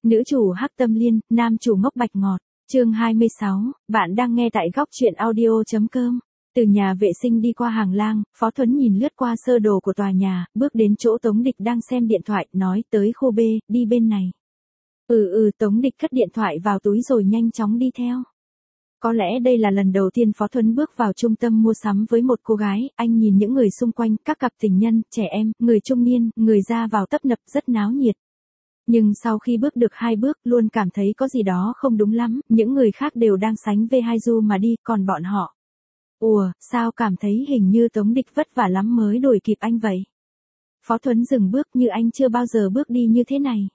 Nữ chủ hắc tâm liên, nam chủ ngốc bạch ngọt. Chương 26, bạn đang nghe tại góc truyện audio.com. Từ nhà vệ sinh đi qua hàng lang, Phó Thuấn nhìn lướt qua sơ đồ của tòa nhà, bước đến chỗ Tống Địch đang xem điện thoại, nói tới khu B, đi bên này. Tống Địch cất điện thoại vào túi rồi nhanh chóng đi theo. Có lẽ đây là lần đầu tiên Phó Thuấn bước vào trung tâm mua sắm với một cô gái, anh nhìn những người xung quanh, các cặp tình nhân, trẻ em, người trung niên, người ra vào tấp nập rất náo nhiệt. Nhưng sau khi bước được 2 bước, luôn cảm thấy có gì đó không đúng lắm, những người khác đều đang sánh về Haizu mà đi, còn bọn họ. Sao cảm thấy hình như Tống Địch vất vả lắm mới đuổi kịp anh vậy? Phó Thuấn dừng bước, như anh chưa bao giờ bước đi như thế này.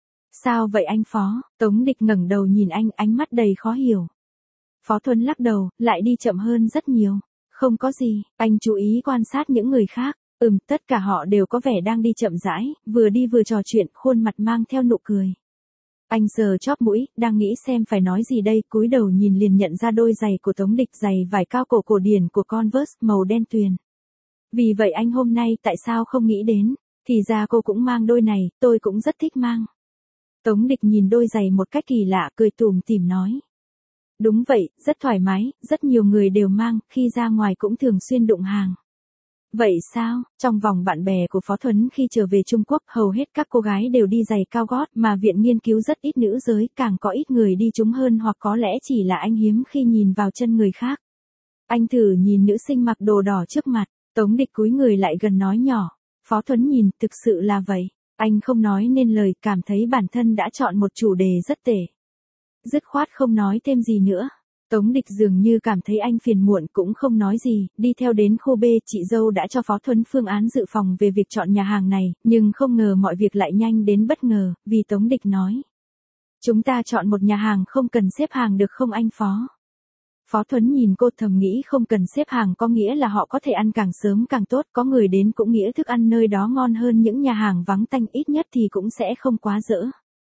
Sao vậy anh Phó? Tống Địch ngẩng đầu nhìn anh, ánh mắt đầy khó hiểu. Phó Thuấn lắc đầu, lại đi chậm hơn rất nhiều. Không có gì, anh chú ý quan sát những người khác. Tất cả họ đều có vẻ đang đi chậm rãi, vừa đi vừa trò chuyện, khuôn mặt mang theo nụ cười. Anh sờ chóp mũi, đang nghĩ xem phải nói gì đây, cúi đầu nhìn liền nhận ra đôi giày của Tống Địch, giày vải cao cổ cổ điển của Converse, màu đen tuyền. Vì vậy anh hôm nay tại sao không nghĩ đến, thì ra cô cũng mang đôi này, tôi cũng rất thích mang. Tống Địch nhìn đôi giày một cách kỳ lạ, cười tủm tỉm nói. Đúng vậy, rất thoải mái, rất nhiều người đều mang, khi ra ngoài cũng thường xuyên đụng hàng. Vậy sao, trong vòng bạn bè của Phó Thuấn khi trở về Trung Quốc, hầu hết các cô gái đều đi giày cao gót, mà viện nghiên cứu rất ít nữ giới, càng có ít người đi chúng hơn, hoặc có lẽ chỉ là anh hiếm khi nhìn vào chân người khác. Anh thử nhìn nữ sinh mặc đồ đỏ trước mặt, Tống Địch cúi người lại gần nói nhỏ. Phó Thuấn nhìn, thực sự là vậy. Anh không nói nên lời, cảm thấy bản thân đã chọn một chủ đề rất tệ. Dứt khoát không nói thêm gì nữa. Tống Địch dường như cảm thấy anh phiền muộn, cũng không nói gì, đi theo đến khu B. Chị dâu đã cho Phó Thuấn phương án dự phòng về việc chọn nhà hàng này, nhưng không ngờ mọi việc lại nhanh đến bất ngờ, vì Tống Địch nói. Chúng ta chọn một nhà hàng không cần xếp hàng được không anh Phó? Phó Thuấn nhìn cô, thầm nghĩ không cần xếp hàng có nghĩa là họ có thể ăn càng sớm càng tốt, có người đến cũng nghĩa thức ăn nơi đó ngon hơn những nhà hàng vắng tanh, ít nhất thì cũng sẽ không quá dở.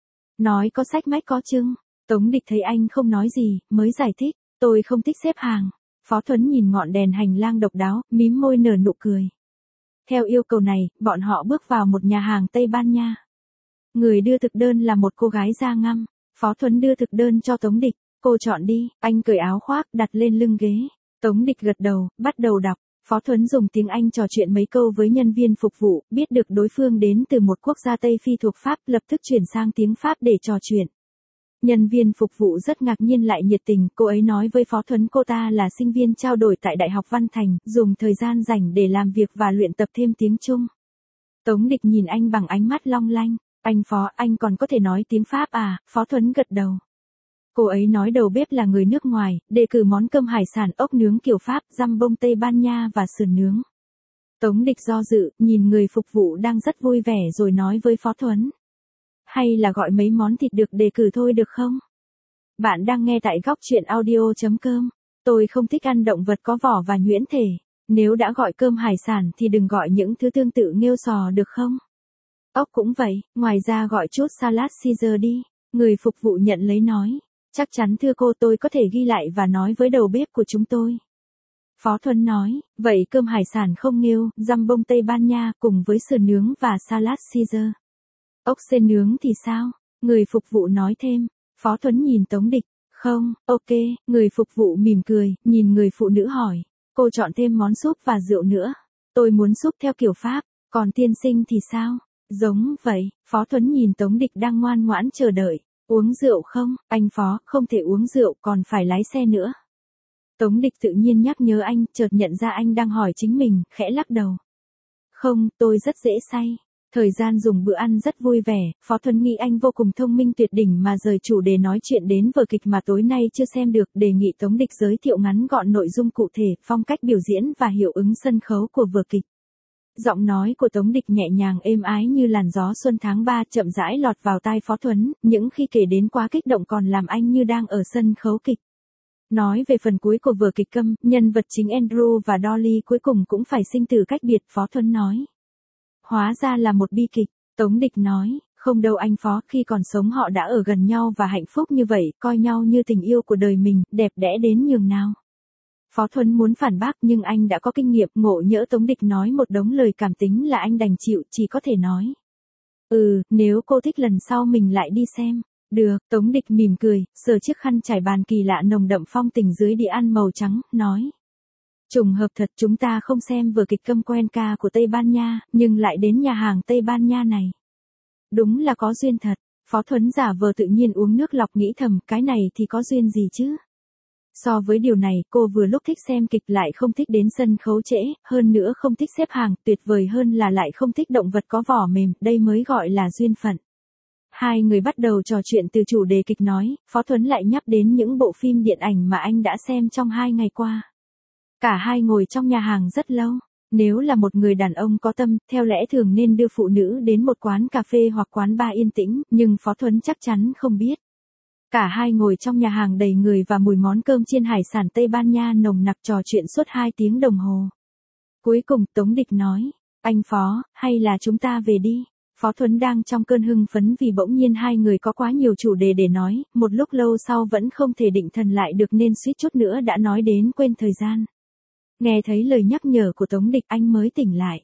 Nói có sách mách có chưng. Tống Địch thấy anh không nói gì, mới giải thích, tôi không thích xếp hàng. Phó Thuấn nhìn ngọn đèn hành lang độc đáo, mím môi nở nụ cười. Theo yêu cầu này, bọn họ bước vào một nhà hàng Tây Ban Nha. Người đưa thực đơn là một cô gái da ngăm. Phó Thuấn đưa thực đơn cho Tống Địch, cô chọn đi, anh cởi áo khoác, đặt lên lưng ghế. Tống Địch gật đầu, bắt đầu đọc. Phó Thuấn dùng tiếng Anh trò chuyện mấy câu với nhân viên phục vụ, biết được đối phương đến từ một quốc gia Tây Phi thuộc Pháp, lập tức chuyển sang tiếng Pháp để trò chuyện. Nhân viên phục vụ rất ngạc nhiên lại nhiệt tình, cô ấy nói với Phó Thuấn cô ta là sinh viên trao đổi tại Đại học Văn Thành, dùng thời gian rảnh để làm việc và luyện tập thêm tiếng Trung. Tống Địch nhìn anh bằng ánh mắt long lanh, anh Phó, anh còn có thể nói tiếng Pháp à? Phó Thuấn gật đầu. Cô ấy nói đầu bếp là người nước ngoài, đề cử món cơm hải sản ốc nướng kiểu Pháp, jambon Tây Ban Nha và sườn nướng. Tống Địch do dự, nhìn người phục vụ đang rất vui vẻ rồi nói với Phó Thuấn. Hay là gọi mấy món thịt được đề cử thôi được không? Bạn đang nghe tại góc truyện audio.com. Tôi không thích ăn động vật có vỏ và nhuyễn thể. Nếu đã gọi cơm hải sản thì đừng gọi những thứ tương tự nghêu sò được không? Ốc cũng vậy, ngoài ra gọi chút salad Caesar đi. Người phục vụ nhận lấy nói. Chắc chắn thưa cô, tôi có thể ghi lại và nói với đầu bếp của chúng tôi. Phó Thuấn nói, vậy cơm hải sản không nghêu, jambon Tây Ban Nha cùng với sườn nướng và salad Caesar. Ốc sên nướng thì sao? Người phục vụ nói thêm. Phó Thuấn nhìn Tống Địch. Không, ok, người phục vụ mỉm cười, nhìn người phụ nữ hỏi. Cô chọn thêm món súp và rượu nữa. Tôi muốn súp theo kiểu Pháp, còn tiên sinh thì sao? Giống vậy, Phó Thuấn nhìn Tống Địch đang ngoan ngoãn chờ đợi. Uống rượu không? Anh Phó, không thể uống rượu, còn phải lái xe nữa. Tống Địch tự nhiên nhắc nhớ anh, chợt nhận ra anh đang hỏi chính mình, khẽ lắc đầu. Không, tôi rất dễ say. Thời gian dùng bữa ăn rất vui vẻ, Phó Thuấn nghĩ anh vô cùng thông minh tuyệt đỉnh mà rời chủ đề nói chuyện đến vở kịch mà tối nay chưa xem được, đề nghị Tống Địch giới thiệu ngắn gọn nội dung cụ thể, phong cách biểu diễn và hiệu ứng sân khấu của vở kịch. Giọng nói của Tống Địch nhẹ nhàng êm ái như làn gió xuân tháng 3 chậm rãi lọt vào tai Phó Thuấn, những khi kể đến quá kích động còn làm anh như đang ở sân khấu kịch. Nói về phần cuối của vở kịch Câm, nhân vật chính Andrew và Dolly cuối cùng cũng phải sinh tử cách biệt, Phó Thuấn nói. Hóa ra là một bi kịch, Tống Địch nói, không đâu anh Phó, khi còn sống họ đã ở gần nhau và hạnh phúc như vậy, coi nhau như tình yêu của đời mình, đẹp đẽ đến nhường nào. Phó Thuấn muốn phản bác nhưng anh đã có kinh nghiệm, ngộ nhỡ Tống Địch nói một đống lời cảm tính là anh đành chịu, chỉ có thể nói. Nếu cô thích lần sau mình lại đi xem. Được, Tống Địch mỉm cười, sờ chiếc khăn trải bàn kỳ lạ nồng đậm phong tình dưới đĩa ăn màu trắng, nói. Trùng hợp thật, chúng ta không xem vở kịch Câm Cuenca của Tây Ban Nha, nhưng lại đến nhà hàng Tây Ban Nha này. Đúng là có duyên thật. Phó Thuấn giả vờ tự nhiên uống nước lọc nghĩ thầm, cái này thì có duyên gì chứ? So với điều này, cô vừa lúc thích xem kịch lại không thích đến sân khấu trễ, hơn nữa không thích xếp hàng, tuyệt vời hơn là lại không thích động vật có vỏ mềm, đây mới gọi là duyên phận. Hai người bắt đầu trò chuyện từ chủ đề kịch nói, Phó Thuấn lại nhắc đến những bộ phim điện ảnh mà anh đã xem trong 2 ngày qua. Cả hai ngồi trong nhà hàng rất lâu. Nếu là một người đàn ông có tâm, theo lẽ thường nên đưa phụ nữ đến một quán cà phê hoặc quán bar yên tĩnh, nhưng Phó Thuấn chắc chắn không biết. Cả hai ngồi trong nhà hàng đầy người và mùi món cơm chiên hải sản Tây Ban Nha nồng nặc trò chuyện suốt 2 tiếng đồng hồ. Cuối cùng Tống Địch nói, anh Phó, hay là chúng ta về đi. Phó Thuấn đang trong cơn hưng phấn vì bỗng nhiên hai người có quá nhiều chủ đề để nói, một lúc lâu sau vẫn không thể định thần lại được nên suýt chút nữa đã nói đến quên thời gian. Nghe thấy lời nhắc nhở của Tống Địch anh mới tỉnh lại.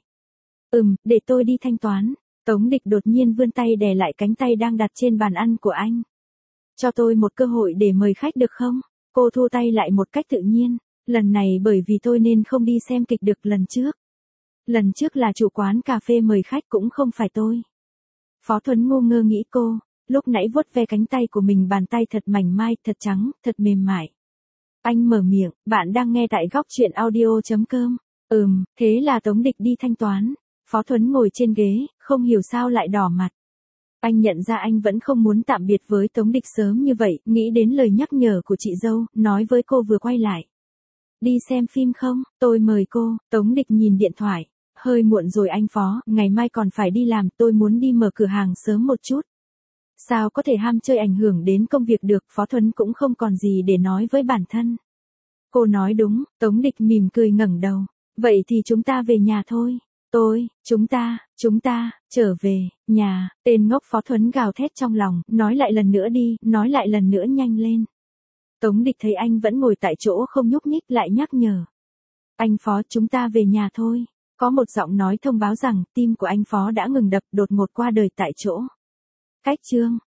Để tôi đi thanh toán. Tống Địch đột nhiên vươn tay đè lại cánh tay đang đặt trên bàn ăn của anh. Cho tôi một cơ hội để mời khách được không? Cô thu tay lại một cách tự nhiên. Lần này bởi vì tôi nên không đi xem kịch được lần trước. Lần trước là chủ quán cà phê mời khách cũng không phải tôi. Phó Thuấn ngu ngơ nghĩ cô, lúc nãy vuốt ve cánh tay của mình bàn tay thật mảnh mai, thật trắng, thật mềm mại. Anh mở miệng, bạn đang nghe tại góc truyện audio.com. Thế là Tống Địch đi thanh toán. Phó Thuấn ngồi trên ghế, không hiểu sao lại đỏ mặt. Anh nhận ra anh vẫn không muốn tạm biệt với Tống Địch sớm như vậy, nghĩ đến lời nhắc nhở của chị dâu, nói với cô vừa quay lại. Đi xem phim không, tôi mời cô. Tống Địch nhìn điện thoại. Hơi muộn rồi anh Phó, ngày mai còn phải đi làm, tôi muốn đi mở cửa hàng sớm một chút. Sao có thể ham chơi ảnh hưởng đến công việc được, Phó Thuấn cũng không còn gì để nói với bản thân. Cô nói đúng, Tống Địch mỉm cười ngẩng đầu. Vậy thì chúng ta về nhà thôi. Chúng ta, trở về, nhà, tên ngốc Phó Thuấn gào thét trong lòng, nói lại lần nữa đi, nói lại lần nữa nhanh lên. Tống Địch thấy anh vẫn ngồi tại chỗ không nhúc nhích lại nhắc nhở. Anh Phó, chúng ta về nhà thôi. Có một giọng nói thông báo rằng tim của anh Phó đã ngừng đập đột ngột qua đời tại chỗ. Cách chương